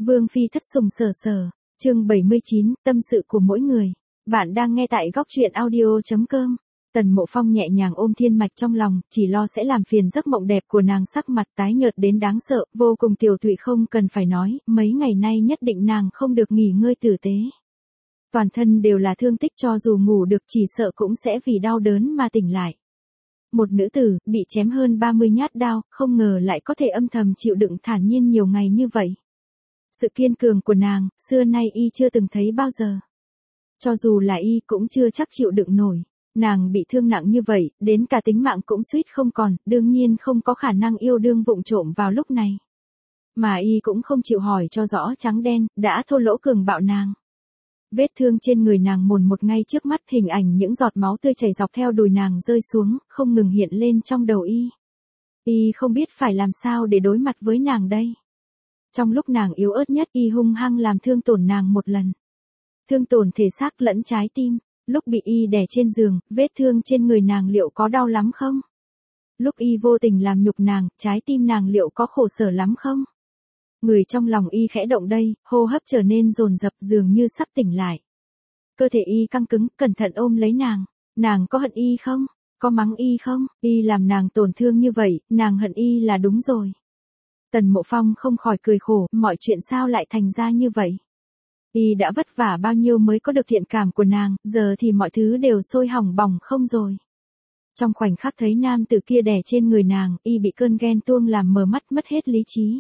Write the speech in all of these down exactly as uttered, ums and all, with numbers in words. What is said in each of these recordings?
Vương phi thất sủng sở sở, chương bảy mươi chín, tâm sự của mỗi người. Bạn đang nghe tại góc truyện audio chấm com. Tần Mộ Phong nhẹ nhàng ôm Thiên Mạch trong lòng, chỉ lo sẽ làm phiền giấc mộng đẹp của nàng, sắc mặt tái nhợt đến đáng sợ, vô cùng tiểu tụy không cần phải nói, mấy ngày nay nhất định nàng không được nghỉ ngơi tử tế. Toàn thân đều là thương tích, cho dù ngủ được chỉ sợ cũng sẽ vì đau đớn mà tỉnh lại. Một nữ tử, bị chém hơn ba mươi nhát đao, không ngờ lại có thể âm thầm chịu đựng thản nhiên nhiều ngày như vậy. Sự kiên cường của nàng, xưa nay y chưa từng thấy bao giờ. Cho dù là y cũng chưa chắc chịu đựng nổi. Nàng bị thương nặng như vậy, đến cả tính mạng cũng suýt không còn, đương nhiên không có khả năng yêu đương vụng trộm vào lúc này. Mà y cũng không chịu hỏi cho rõ trắng đen, đã thô lỗ cường bạo nàng. Vết thương trên người nàng mồn một ngay trước mắt, hình ảnh những giọt máu tươi chảy dọc theo đùi nàng rơi xuống, không ngừng hiện lên trong đầu y. Y không biết phải làm sao để đối mặt với nàng đây. Trong lúc nàng yếu ớt nhất, y hung hăng làm thương tổn nàng một lần. Thương tổn thể xác lẫn trái tim. Lúc bị y đè trên giường, vết thương trên người nàng liệu có đau lắm không? Lúc y vô tình làm nhục nàng, trái tim nàng liệu có khổ sở lắm không? Người trong lòng y khẽ động đây, hô hấp trở nên dồn dập, dường như sắp tỉnh lại. Cơ thể y căng cứng, cẩn thận ôm lấy nàng. Nàng có hận y không? Có mắng y không? Y làm nàng tổn thương như vậy, nàng hận y là đúng rồi. Tần Mộ Phong không khỏi cười khổ, mọi chuyện sao lại thành ra như vậy? Y đã vất vả bao nhiêu mới có được thiện cảm của nàng, giờ thì mọi thứ đều sôi hỏng bỏng không rồi. Trong khoảnh khắc thấy nam tử kia đè trên người nàng, y bị cơn ghen tuông làm mờ mắt, mất hết lý trí.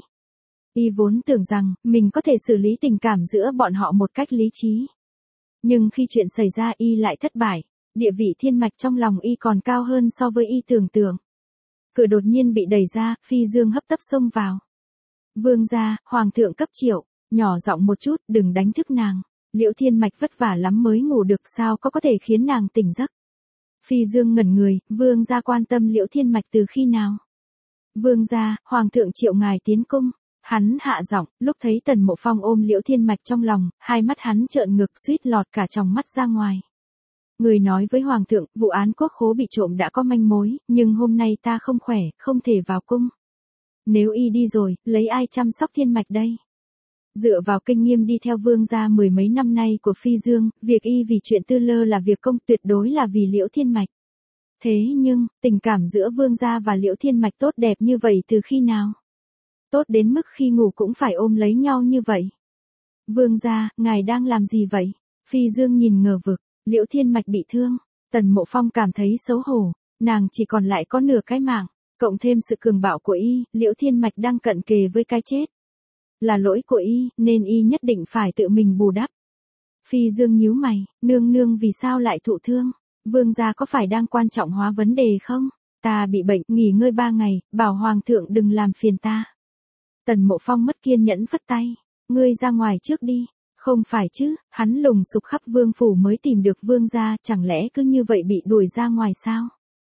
Y vốn tưởng rằng, mình có thể xử lý tình cảm giữa bọn họ một cách lý trí. Nhưng khi chuyện xảy ra y lại thất bại, địa vị Thiên Mạch trong lòng y còn cao hơn so với y tưởng tượng. Cửa đột nhiên bị đẩy ra, Phi Dương hấp tấp xông vào. Vương gia, hoàng thượng cấp triệu. Nhỏ giọng một chút, đừng đánh thức nàng. Liễu Thiên Mạch vất vả lắm mới ngủ được, sao có có thể khiến nàng tỉnh giấc. Phi Dương ngẩn người, vương gia quan tâm Liễu Thiên Mạch từ khi nào? Vương gia, hoàng thượng triệu ngài tiến cung. Hắn hạ giọng, lúc thấy Tần Mộ Phong ôm Liễu Thiên Mạch trong lòng, hai mắt hắn trợn ngược, suýt lọt cả tròng mắt ra ngoài. Người nói với hoàng thượng, vụ án quốc khố bị trộm đã có manh mối, nhưng hôm nay ta không khỏe, không thể vào cung. Nếu y đi rồi, lấy ai chăm sóc Thiên Mạch đây? Dựa vào kinh nghiệm đi theo vương gia mười mấy năm nay của Phi Dương, việc y vì chuyện tư lơ là việc công, tuyệt đối là vì Liễu Thiên Mạch. Thế nhưng, tình cảm giữa vương gia và Liễu Thiên Mạch tốt đẹp như vậy từ khi nào? Tốt đến mức khi ngủ cũng phải ôm lấy nhau như vậy. Vương gia, ngài đang làm gì vậy? Phi Dương nhìn ngờ vực, Liễu Thiên Mạch bị thương. Tần Mộ Phong cảm thấy xấu hổ, nàng chỉ còn lại có nửa cái mạng, cộng thêm sự cường bạo của y, Liễu Thiên Mạch đang cận kề với cái chết. Là lỗi của y, nên y nhất định phải tự mình bù đắp. Phi Dương nhíu mày, nương nương vì sao lại thụ thương? Vương gia có phải đang quan trọng hóa vấn đề không? Ta bị bệnh, nghỉ ngơi ba ngày, bảo hoàng thượng đừng làm phiền ta. Tần Mộ Phong mất kiên nhẫn phất tay, ngươi ra ngoài trước đi. Không phải chứ, hắn lùng sục khắp vương phủ mới tìm được vương gia, chẳng lẽ cứ như vậy bị đuổi ra ngoài sao?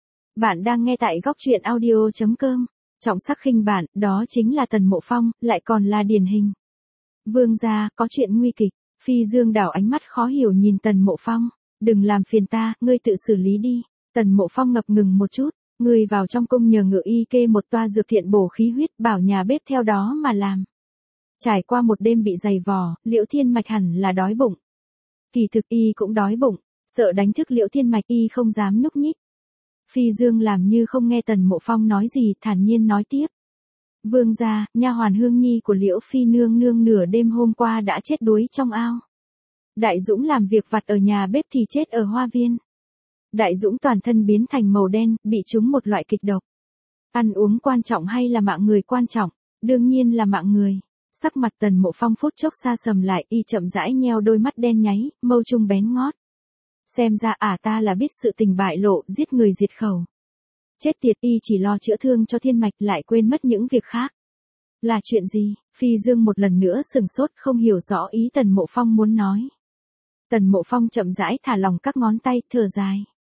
Bạn đang nghe tại góc truyện audio chấm com. Trọng sắc khinh bản, đó chính là Tần Mộ Phong, lại còn là điển hình. Vương gia, có chuyện nguy kịch. Phi Dương đảo ánh mắt khó hiểu nhìn Tần Mộ Phong. Đừng làm phiền ta, ngươi tự xử lý đi. Tần Mộ Phong ngập ngừng một chút. Ngươi vào trong cung nhờ ngự y kê một toa dược thiện bổ khí huyết, bảo nhà bếp theo đó mà làm. Trải qua một đêm bị dày vò, Liễu Thiên Mạch hẳn là đói bụng. Kỳ thực y cũng đói bụng, sợ đánh thức Liễu Thiên Mạch y không dám nhúc nhích. Phi Dương làm như không nghe Tần Mộ Phong nói gì, thản nhiên nói tiếp. Vương gia, nha hoàn Hương Nhi của Liễu Phi nương nương nửa đêm hôm qua đã chết đuối trong ao. Đại Dũng làm việc vặt ở nhà bếp thì chết ở hoa viên. Đại Dũng toàn thân biến thành màu đen, bị trúng một loại kịch độc. Ăn uống quan trọng hay là mạng người quan trọng? Đương nhiên là mạng người. Sắc mặt Tần Mộ Phong phút chốc xa sầm lại, y chậm rãi nheo đôi mắt đen nháy, mâu trung bén ngót. Xem ra à ta là biết sự tình bại lộ, giết người diệt khẩu. Chết tiệt, y chỉ lo chữa thương cho Thiên Mạch lại quên mất những việc khác. Là chuyện gì? Phi Dương một lần nữa sừng sốt, không hiểu rõ ý Tần Mộ Phong muốn nói. Tần Mộ Phong chậm rãi thả lỏng các ngón tay, thở dài.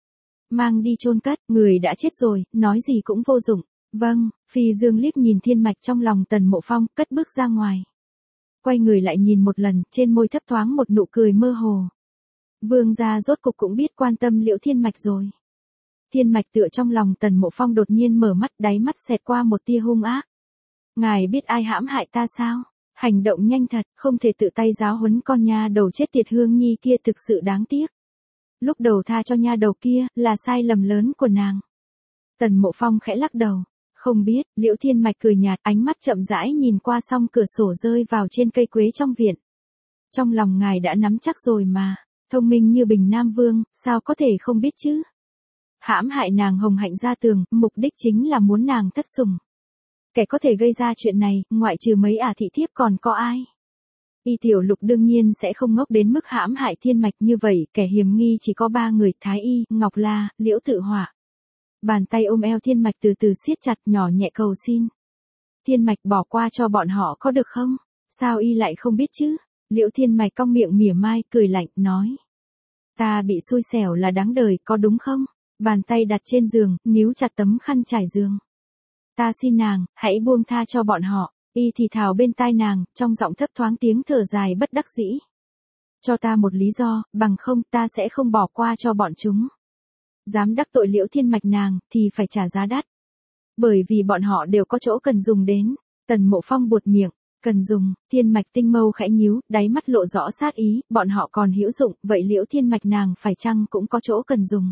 Mang đi chôn cất, người đã chết rồi, nói gì cũng vô dụng. Vâng, Phi Dương liếc nhìn Thiên Mạch trong lòng Tần Mộ Phong, cất bước ra ngoài. Quay người lại nhìn một lần, trên môi thấp thoáng một nụ cười mơ hồ. Vương gia rốt cục cũng biết quan tâm Liễu Thiên Mạch rồi. Thiên Mạch tựa trong lòng Tần Mộ Phong đột nhiên mở mắt, đáy mắt xẹt qua một tia hung ác. Ngài biết ai hãm hại ta sao? Hành động nhanh thật, không thể tự tay giáo huấn con nha đầu chết tiệt Hương Nhi kia thực sự đáng tiếc. Lúc đầu tha cho nha đầu kia, là sai lầm lớn của nàng. Tần Mộ Phong khẽ lắc đầu. Không biết, Liễu Thiên Mạch cười nhạt, ánh mắt chậm rãi nhìn qua song cửa sổ rơi vào trên cây quế trong viện. Trong lòng ngài đã nắm chắc rồi mà, thông minh như Bình Nam Vương, sao có thể không biết chứ? Hãm hại nàng Hồng Hạnh ra tường, mục đích chính là muốn nàng thất sủng. Kẻ có thể gây ra chuyện này, ngoại trừ mấy ả thị thiếp còn có ai? Y Tiểu Lục đương nhiên sẽ không ngốc đến mức hãm hại Thiên Mạch như vậy, kẻ hiểm nghi chỉ có ba người, Thái Y, Ngọc La, Liễu Tự Họa. Bàn tay ôm eo Thiên Mạch từ từ siết chặt, nhỏ nhẹ cầu xin. Thiên Mạch bỏ qua cho bọn họ có được không? Sao y lại không biết chứ? Liễu Thiên Mạch cong miệng mỉa mai, cười lạnh, nói. Ta bị xui xẻo là đáng đời, có đúng không? Bàn tay đặt trên giường, níu chặt tấm khăn trải giường. Ta xin nàng, hãy buông tha cho bọn họ. Y thì thào bên tai nàng, trong giọng thấp thoáng tiếng thở dài bất đắc dĩ. Cho ta một lý do, bằng không ta sẽ không bỏ qua cho bọn chúng. Dám đắc tội Liễu Thiên Mạch nàng, thì phải trả giá đắt. Bởi vì bọn họ đều có chỗ cần dùng đến. Tần Mộ Phong buột miệng, cần dùng, Thiên Mạch tinh mâu khẽ nhíu, đáy mắt lộ rõ sát ý, bọn họ còn hữu dụng, vậy Liễu Thiên Mạch nàng phải chăng cũng có chỗ cần dùng.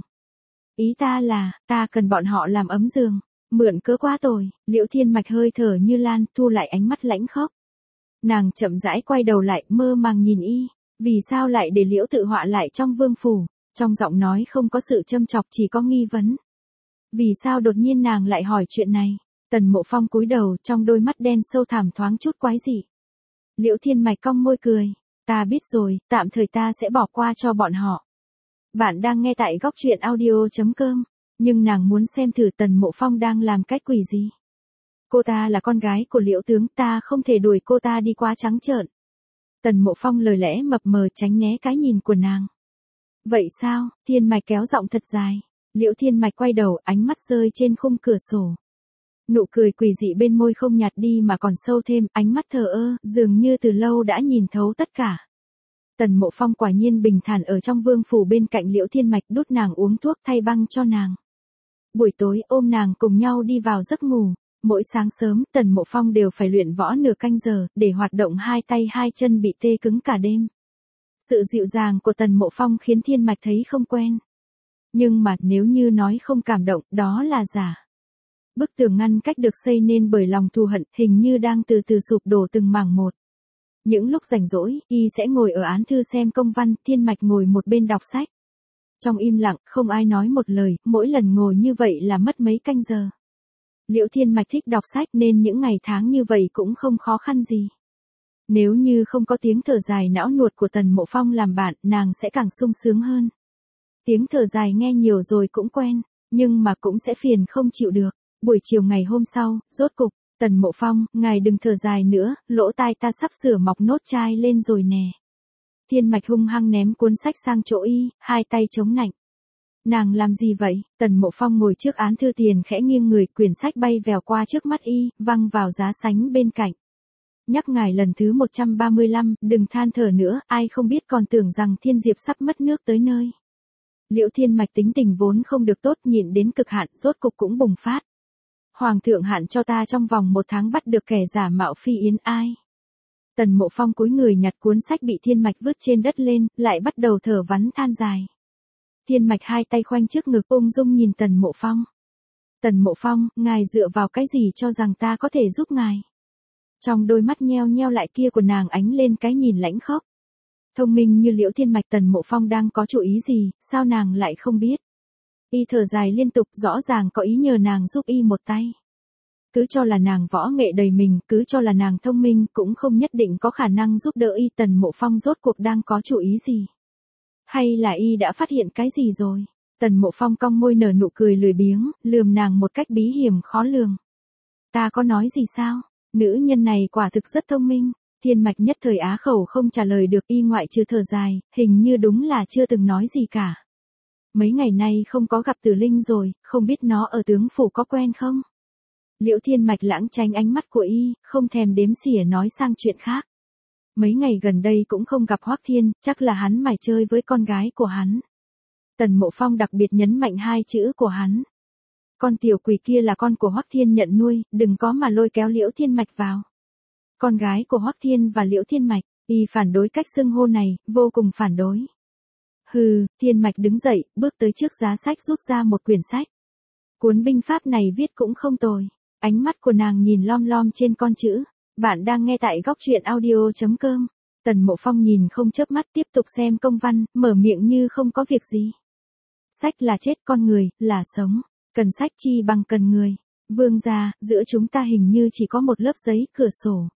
Ý ta là, ta cần bọn họ làm ấm giường. Mượn cớ quá tồi, Liễu Thiên Mạch hơi thở như lan, thu lại ánh mắt lãnh khốc. Nàng chậm rãi quay đầu lại, mơ màng nhìn y, vì sao lại để Liễu Tự Họa lại trong vương phủ, trong giọng nói không có sự châm chọc chỉ có nghi vấn. Vì sao đột nhiên nàng lại hỏi chuyện này? Tần Mộ Phong cúi đầu, trong đôi mắt đen sâu thẳm thoáng chút quái dị. Liễu Thiên Mạch cong môi cười, ta biết rồi, tạm thời ta sẽ bỏ qua cho bọn họ. Bạn đang nghe tại góc truyện audio chấm com. Nhưng nàng muốn xem thử Tần Mộ Phong đang làm cách quỷ gì. Cô ta là con gái của Liễu tướng, ta không thể đuổi cô ta đi quá trắng trợn. Tần Mộ Phong lời lẽ mập mờ tránh né cái nhìn của nàng. Vậy sao? Thiên Mạch kéo giọng thật dài. Liễu Thiên Mạch quay đầu, ánh mắt rơi trên khung cửa sổ. Nụ cười quỷ dị bên môi không nhạt đi mà còn sâu thêm, ánh mắt thờ ơ, dường như từ lâu đã nhìn thấu tất cả. Tần Mộ Phong quả nhiên bình thản ở trong vương phủ bên cạnh Liễu Thiên Mạch, đút nàng uống thuốc thay băng cho nàng. Buổi tối ôm nàng cùng nhau đi vào giấc ngủ. Mỗi sáng sớm Tần Mộ Phong đều phải luyện võ nửa canh giờ, để hoạt động hai tay hai chân bị tê cứng cả đêm. Sự dịu dàng của Tần Mộ Phong khiến Thiên Mạch thấy không quen. Nhưng mà nếu như nói không cảm động, đó là giả. Bức tường ngăn cách được xây nên bởi lòng thù hận, hình như đang từ từ sụp đổ từng mảng một. Những lúc rảnh rỗi, y sẽ ngồi ở án thư xem công văn, Thiên Mạch ngồi một bên đọc sách. Trong im lặng, không ai nói một lời, mỗi lần ngồi như vậy là mất mấy canh giờ. Liễu Thiên Mạch thích đọc sách nên những ngày tháng như vậy cũng không khó khăn gì. Nếu như không có tiếng thở dài não nuột của Tần Mộ Phong làm bạn, nàng sẽ càng sung sướng hơn. Tiếng thở dài nghe nhiều rồi cũng quen, nhưng mà cũng sẽ phiền không chịu được. Buổi chiều ngày hôm sau, rốt cục, Tần Mộ Phong, ngài đừng thở dài nữa, lỗ tai ta sắp sửa mọc nốt chai lên rồi nè. Thiên Mạch hung hăng ném cuốn sách sang chỗ y, hai tay chống nạnh. Nàng làm gì vậy? Tần Mộ Phong ngồi trước án thư tiền khẽ nghiêng người, quyển sách bay vèo qua trước mắt y, văng vào giá sánh bên cạnh. Nhắc ngài lần thứ một trăm ba mươi lăm, đừng than thở nữa, ai không biết còn tưởng rằng Thiên Diệp sắp mất nước tới nơi. Liễu Thiên Mạch tính tình vốn không được tốt, nhịn đến cực hạn, rốt cục cũng bùng phát. Hoàng thượng hạn cho ta trong vòng một tháng bắt được kẻ giả mạo Phi Yến ai. Tần Mộ Phong cúi người nhặt cuốn sách bị Thiên Mạch vứt trên đất lên, lại bắt đầu thở vắn than dài. Thiên Mạch hai tay khoanh trước ngực ung dung nhìn Tần Mộ Phong. Tần Mộ Phong, ngài dựa vào cái gì cho rằng ta có thể giúp ngài? Trong đôi mắt nheo nheo lại kia của nàng ánh lên cái nhìn lãnh khốc. Thông minh như Liễu Thiên Mạch, Tần Mộ Phong đang có chủ ý gì, sao nàng lại không biết? Y thở dài liên tục, rõ ràng có ý nhờ nàng giúp y một tay. Cứ cho là nàng võ nghệ đầy mình, cứ cho là nàng thông minh, cũng không nhất định có khả năng giúp đỡ y. Tần Mộ Phong rốt cuộc đang có chủ ý gì? Hay là y đã phát hiện cái gì rồi? Tần Mộ Phong cong môi nở nụ cười lười biếng, lườm nàng một cách bí hiểm khó lường. Ta có nói gì sao? Nữ nhân này quả thực rất thông minh. Thiên Mạch nhất thời á khẩu không trả lời được, y ngoại trừ thở dài, hình như đúng là chưa từng nói gì cả. Mấy ngày nay không có gặp Tử Linh rồi, không biết nó ở tướng phủ có quen không? Liễu Thiên Mạch lãng tránh ánh mắt của y, không thèm đếm xỉa nói sang chuyện khác. Mấy ngày gần đây cũng không gặp Hoắc Thiên, chắc là hắn mải chơi với con gái của hắn. Tần Mộ Phong đặc biệt nhấn mạnh hai chữ của hắn. Con tiểu quỷ kia là con của Hoắc Thiên nhận nuôi, đừng có mà lôi kéo Liễu Thiên Mạch vào. con gái của Hoắc Thiên và Liễu Thiên Mạch, y phản đối cách xưng hô này, vô cùng phản đối. Hừ, Thiên Mạch đứng dậy, bước tới trước giá sách rút ra một quyển sách. Cuốn binh pháp này viết cũng không tồi. Ánh mắt của nàng nhìn lom lom trên con chữ. Bạn đang nghe tại góc truyện audio.com. Tần Mộ Phong nhìn không chớp mắt tiếp tục xem công văn, mở miệng như không có việc gì. Sách là chết, con người là sống. Cần sách chi bằng cần người. Vương gia, giữa chúng ta hình như chỉ có một lớp giấy cửa sổ.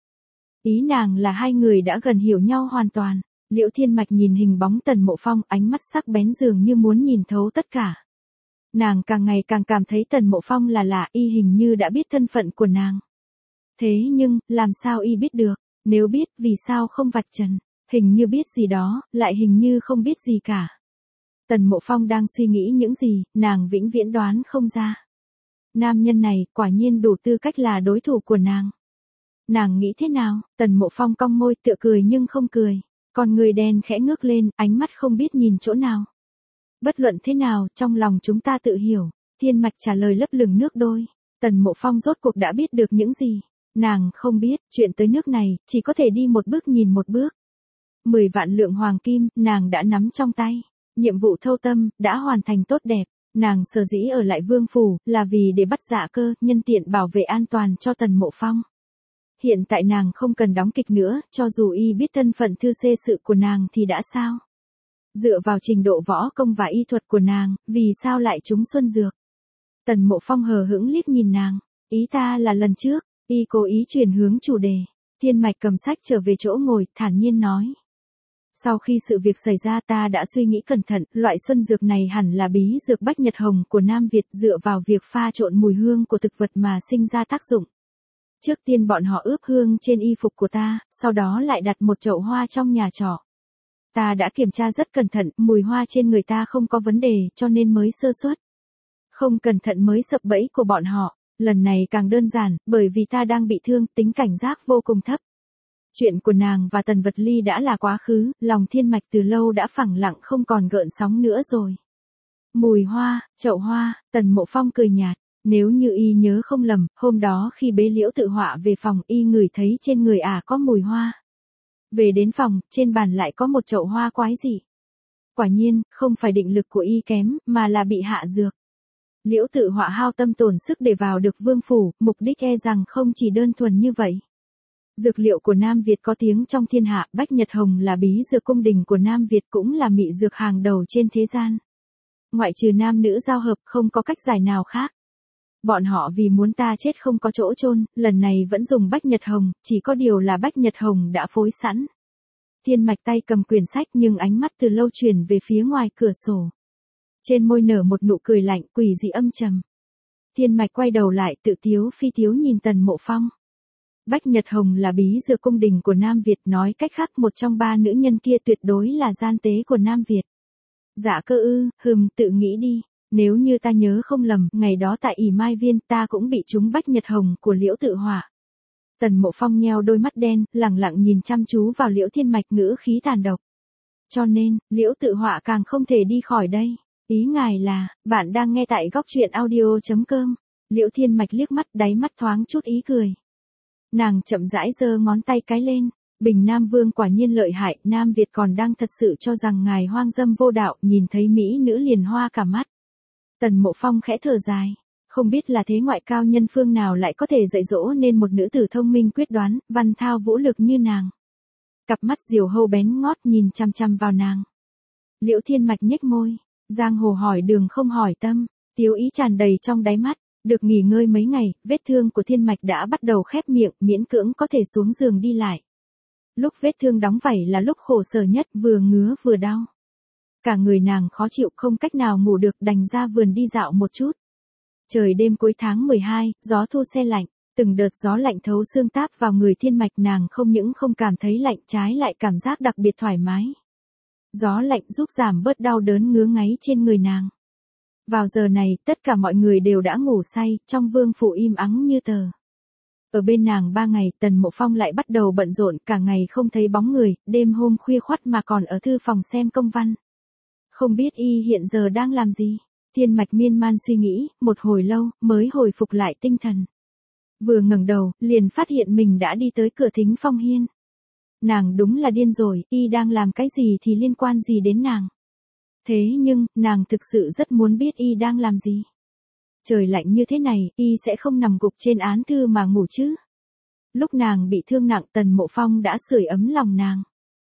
Ý nàng là hai người đã gần hiểu nhau hoàn toàn. Liễu Thiên Mạch nhìn hình bóng Tần Mộ Phong, ánh mắt sắc bén dường như muốn nhìn thấu tất cả. Nàng càng ngày càng cảm thấy Tần Mộ Phong là lạ, y hình như đã biết thân phận của nàng. Thế nhưng, làm sao y biết được? Nếu biết, vì sao không vạch trần? Hình như biết gì đó, lại hình như không biết gì cả. Tần Mộ Phong đang suy nghĩ những gì, nàng vĩnh viễn đoán không ra. Nam nhân này, quả nhiên đủ tư cách là đối thủ của nàng. Nàng nghĩ thế nào? Tần Mộ Phong cong môi tựa cười nhưng không cười. Còn người đen khẽ ngước lên, ánh mắt không biết nhìn chỗ nào. Bất luận thế nào, trong lòng chúng ta tự hiểu. Thiên Mạch trả lời lấp lửng nước đôi. Tần Mộ Phong rốt cuộc đã biết được những gì. Nàng không biết, chuyện tới nước này, chỉ có thể đi một bước nhìn một bước. Mười vạn lượng hoàng kim, nàng đã nắm trong tay. Nhiệm vụ thâu tâm, đã hoàn thành tốt đẹp. Nàng sở dĩ ở lại Vương Phủ, là vì để bắt Dạ Cơ, nhân tiện bảo vệ an toàn cho Tần Mộ Phong. Hiện tại nàng không cần đóng kịch nữa, cho dù y biết thân phận thư xê sự của nàng thì đã sao? Dựa vào trình độ võ công và y thuật của nàng, vì sao lại trúng xuân dược? Tần Mộ Phong hờ hững liếc nhìn nàng. Ý ta là lần trước, y cố ý chuyển hướng chủ đề. Thiên Mạch cầm sách trở về chỗ ngồi, thản nhiên nói. Sau khi sự việc xảy ra ta đã suy nghĩ cẩn thận, loại xuân dược này hẳn là bí dược Bách Nhật Hồng của Nam Việt dựa vào việc pha trộn mùi hương của thực vật mà sinh ra tác dụng. Trước tiên bọn họ ướp hương trên y phục của ta, sau đó lại đặt một chậu hoa trong nhà trọ. Ta đã kiểm tra rất cẩn thận, mùi hoa trên người ta không có vấn đề, cho nên mới sơ suất. Không cẩn thận mới sập bẫy của bọn họ. Lần này càng đơn giản, bởi vì ta đang bị thương, tính cảnh giác vô cùng thấp. Chuyện của nàng và Tần Vật Ly đã là quá khứ, lòng Thiên Mạch từ lâu đã phẳng lặng không còn gợn sóng nữa rồi. Mùi hoa, chậu hoa, Tần Mộ Phong cười nhạt. Nếu như y nhớ không lầm, hôm đó khi bế Liễu Tự Họa về phòng, y ngửi thấy trên người ả à có mùi hoa. Về đến phòng, trên bàn lại có một chậu hoa quái dị. Quả nhiên, không phải định lực của y kém, mà là bị hạ dược. Liễu Tự Họa hao tâm tổn sức để vào được Vương Phủ, mục đích e rằng không chỉ đơn thuần như vậy. Dược liệu của Nam Việt có tiếng trong thiên hạ, Bách Nhật Hồng là bí dược cung đình của Nam Việt cũng là mị dược hàng đầu trên thế gian. Ngoại trừ nam nữ giao hợp không có cách giải nào khác. Bọn họ vì muốn ta chết không có chỗ chôn, lần này vẫn dùng Bách Nhật Hồng, chỉ có điều là Bách Nhật Hồng đã phối sẵn. Thiên Mạch tay cầm quyển sách nhưng ánh mắt từ lâu chuyển về phía ngoài cửa sổ. Trên môi nở một nụ cười lạnh, quỷ dị âm trầm. Thiên Mạch quay đầu lại, tự tiếu phi tiếu nhìn Tần Mộ Phong. Bách Nhật Hồng là bí dược cung đình của Nam Việt, nói cách khác một trong ba nữ nhân kia tuyệt đối là gian tế của Nam Việt. Dạ Cơ ư, hừm, tự nghĩ đi. Nếu như ta nhớ không lầm, ngày đó tại ỉ Mai Viên ta cũng bị trúng Bách Nhật Hồng của Liễu Tự Họa. Tần Mộ Phong nheo đôi mắt đen, lẳng lặng nhìn chăm chú vào Liễu Thiên Mạch, ngữ khí tàn độc. Cho nên, Liễu Tự Họa càng không thể đi khỏi đây. Ý ngài là, bạn đang nghe tại góc truyện audio.com. Liễu Thiên Mạch liếc mắt, đáy mắt thoáng chút ý cười. Nàng chậm rãi giơ ngón tay cái lên. Bình Nam Vương quả nhiên lợi hại, Nam Việt còn đang thật sự cho rằng ngài hoang dâm vô đạo, nhìn thấy mỹ nữ liền hoa cả mắt. Tần Mộ Phong khẽ thở dài. Không biết là thế ngoại cao nhân phương nào lại có thể dạy dỗ nên một nữ tử thông minh quyết đoán, văn thao vũ lực như nàng. Cặp mắt diều hâu bén ngót nhìn chăm chăm vào nàng. Liễu Thiên Mạch nhếch môi. Giang hồ hỏi đường không hỏi tâm. Tiếu ý tràn đầy trong đáy mắt. Được nghỉ ngơi mấy ngày, vết thương của Thiên Mạch đã bắt đầu khép miệng, miễn cưỡng có thể xuống giường đi lại. Lúc vết thương đóng vảy là lúc khổ sở nhất, vừa ngứa vừa đau. Cả người nàng khó chịu không cách nào ngủ được, đành ra vườn đi dạo một chút. Trời đêm cuối tháng mười hai, gió thu se lạnh, từng đợt gió lạnh thấu xương táp vào người Thiên Mạch, nàng không những không cảm thấy lạnh, trái lại cảm giác đặc biệt thoải mái. Gió lạnh giúp giảm bớt đau đớn ngứa ngáy trên người nàng. Vào giờ này, tất cả mọi người đều đã ngủ say, trong Vương Phủ im ắng như tờ. Ở bên nàng ba ngày, Tần Mộ Phong lại bắt đầu bận rộn, cả ngày không thấy bóng người, đêm hôm khuya khoắt mà còn ở thư phòng xem công văn. Không biết y hiện giờ đang làm gì? Thiên Mạch miên man suy nghĩ, một hồi lâu, mới hồi phục lại tinh thần. Vừa ngẩng đầu, liền phát hiện mình đã đi tới cửa Thính Phong Hiên. Nàng đúng là điên rồi, y đang làm cái gì thì liên quan gì đến nàng. Thế nhưng, nàng thực sự rất muốn biết y đang làm gì. Trời lạnh như thế này, y sẽ không nằm gục trên án thư mà ngủ chứ. Lúc nàng bị thương nặng, Tần Mộ Phong đã sưởi ấm lòng nàng.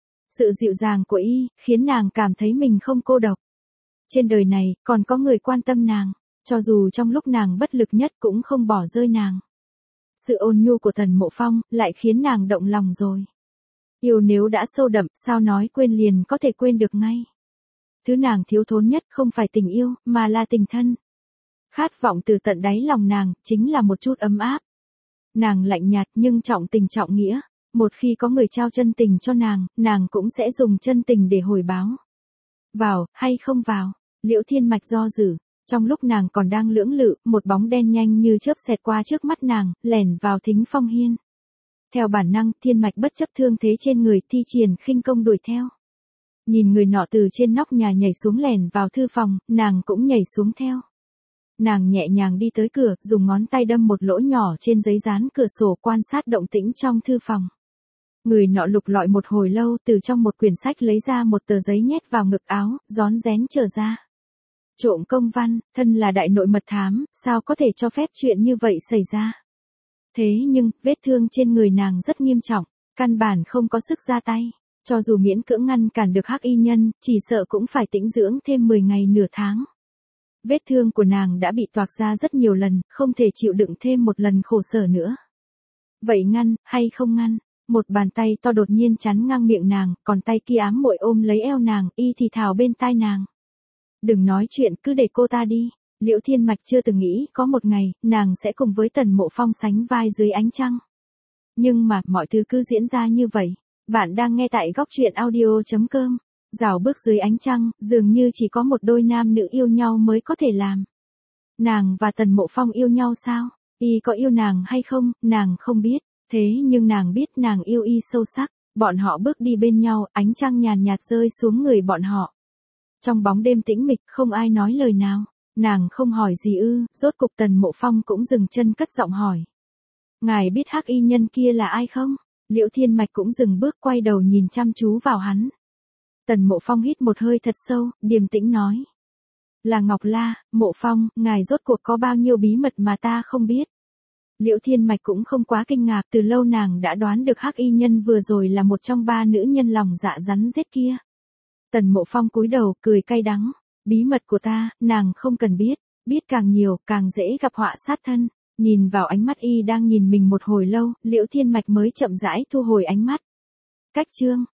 Sự dịu dàng của y, khiến nàng cảm thấy mình không cô độc. Trên đời này, còn có người quan tâm nàng, cho dù trong lúc nàng bất lực nhất cũng không bỏ rơi nàng. Sự ôn nhu của Tần Mộ Phong, lại khiến nàng động lòng rồi. Yêu nếu đã sâu đậm, sao nói quên liền có thể quên được ngay. Thứ nàng thiếu thốn nhất không phải tình yêu, mà là tình thân. Khát vọng từ tận đáy lòng nàng, chính là một chút ấm áp. Nàng lạnh nhạt nhưng trọng tình trọng nghĩa. Một khi có người trao chân tình cho nàng, nàng cũng sẽ dùng chân tình để hồi báo. Vào, hay không vào, Liễu Thiên Mạch do dự. Trong lúc nàng còn đang lưỡng lự, một bóng đen nhanh như chớp xẹt qua trước mắt nàng, lẻn vào Thính Phong Hiên. Theo bản năng, Thiên Mạch bất chấp thương thế trên người, thi triển khinh công đuổi theo. Nhìn người nọ từ trên nóc nhà nhảy xuống lẻn vào thư phòng, nàng cũng nhảy xuống theo. Nàng nhẹ nhàng đi tới cửa, dùng ngón tay đâm một lỗ nhỏ trên giấy dán cửa sổ, quan sát động tĩnh trong thư phòng. Người nọ lục lọi một hồi lâu, từ trong một quyển sách lấy ra một tờ giấy nhét vào ngực áo, rón rén trở ra. Trộm công văn, thân là đại nội mật thám, sao có thể cho phép chuyện như vậy xảy ra. Thế nhưng, vết thương trên người nàng rất nghiêm trọng, căn bản không có sức ra tay. Cho dù miễn cưỡng ngăn cản được hắc y nhân, chỉ sợ cũng phải tĩnh dưỡng thêm mười ngày nửa tháng. Vết thương của nàng đã bị toạc ra rất nhiều lần, không thể chịu đựng thêm một lần khổ sở nữa. Vậy ngăn, hay không ngăn? Một bàn tay to đột nhiên chắn ngang miệng nàng, còn tay kia ám muội ôm lấy eo nàng, y thì thào bên tai nàng. Đừng nói chuyện, cứ để cô ta đi. Liễu Thiên Mạch chưa từng nghĩ có một ngày, nàng sẽ cùng với Tần Mộ Phong sánh vai dưới ánh trăng. Nhưng mà, mọi thứ cứ diễn ra như vậy. Bạn đang nghe tại góc truyện audio chấm com. Rảo bước dưới ánh trăng, dường như chỉ có một đôi nam nữ yêu nhau mới có thể làm. Nàng và Tần Mộ Phong yêu nhau sao? Y có yêu nàng hay không, nàng không biết. Thế nhưng nàng biết nàng yêu y sâu sắc. Bọn họ bước đi bên nhau, ánh trăng nhàn nhạt rơi xuống người bọn họ. Trong bóng đêm tĩnh mịch, không ai nói lời nào. Nàng không hỏi gì ư, rốt cục Tần Mộ Phong cũng dừng chân cất giọng hỏi. Ngài biết hắc y nhân kia là ai không? Liễu Thiên Mạch cũng dừng bước, quay đầu nhìn chăm chú vào hắn. Tần Mộ Phong hít một hơi thật sâu, điềm tĩnh nói. Là Ngọc La, Mộ Phong, ngài rốt cuộc có bao nhiêu bí mật mà ta không biết. Liễu Thiên Mạch cũng không quá kinh ngạc, từ lâu nàng đã đoán được hắc y nhân vừa rồi là một trong ba nữ nhân lòng dạ rắn rết kia. Tần Mộ Phong cúi đầu, cười cay đắng. Bí mật của ta, nàng không cần biết, biết càng nhiều, càng dễ gặp họa sát thân. Nhìn vào ánh mắt y đang nhìn mình một hồi lâu, Liễu Thiên Mạch mới chậm rãi thu hồi ánh mắt. Cách chương,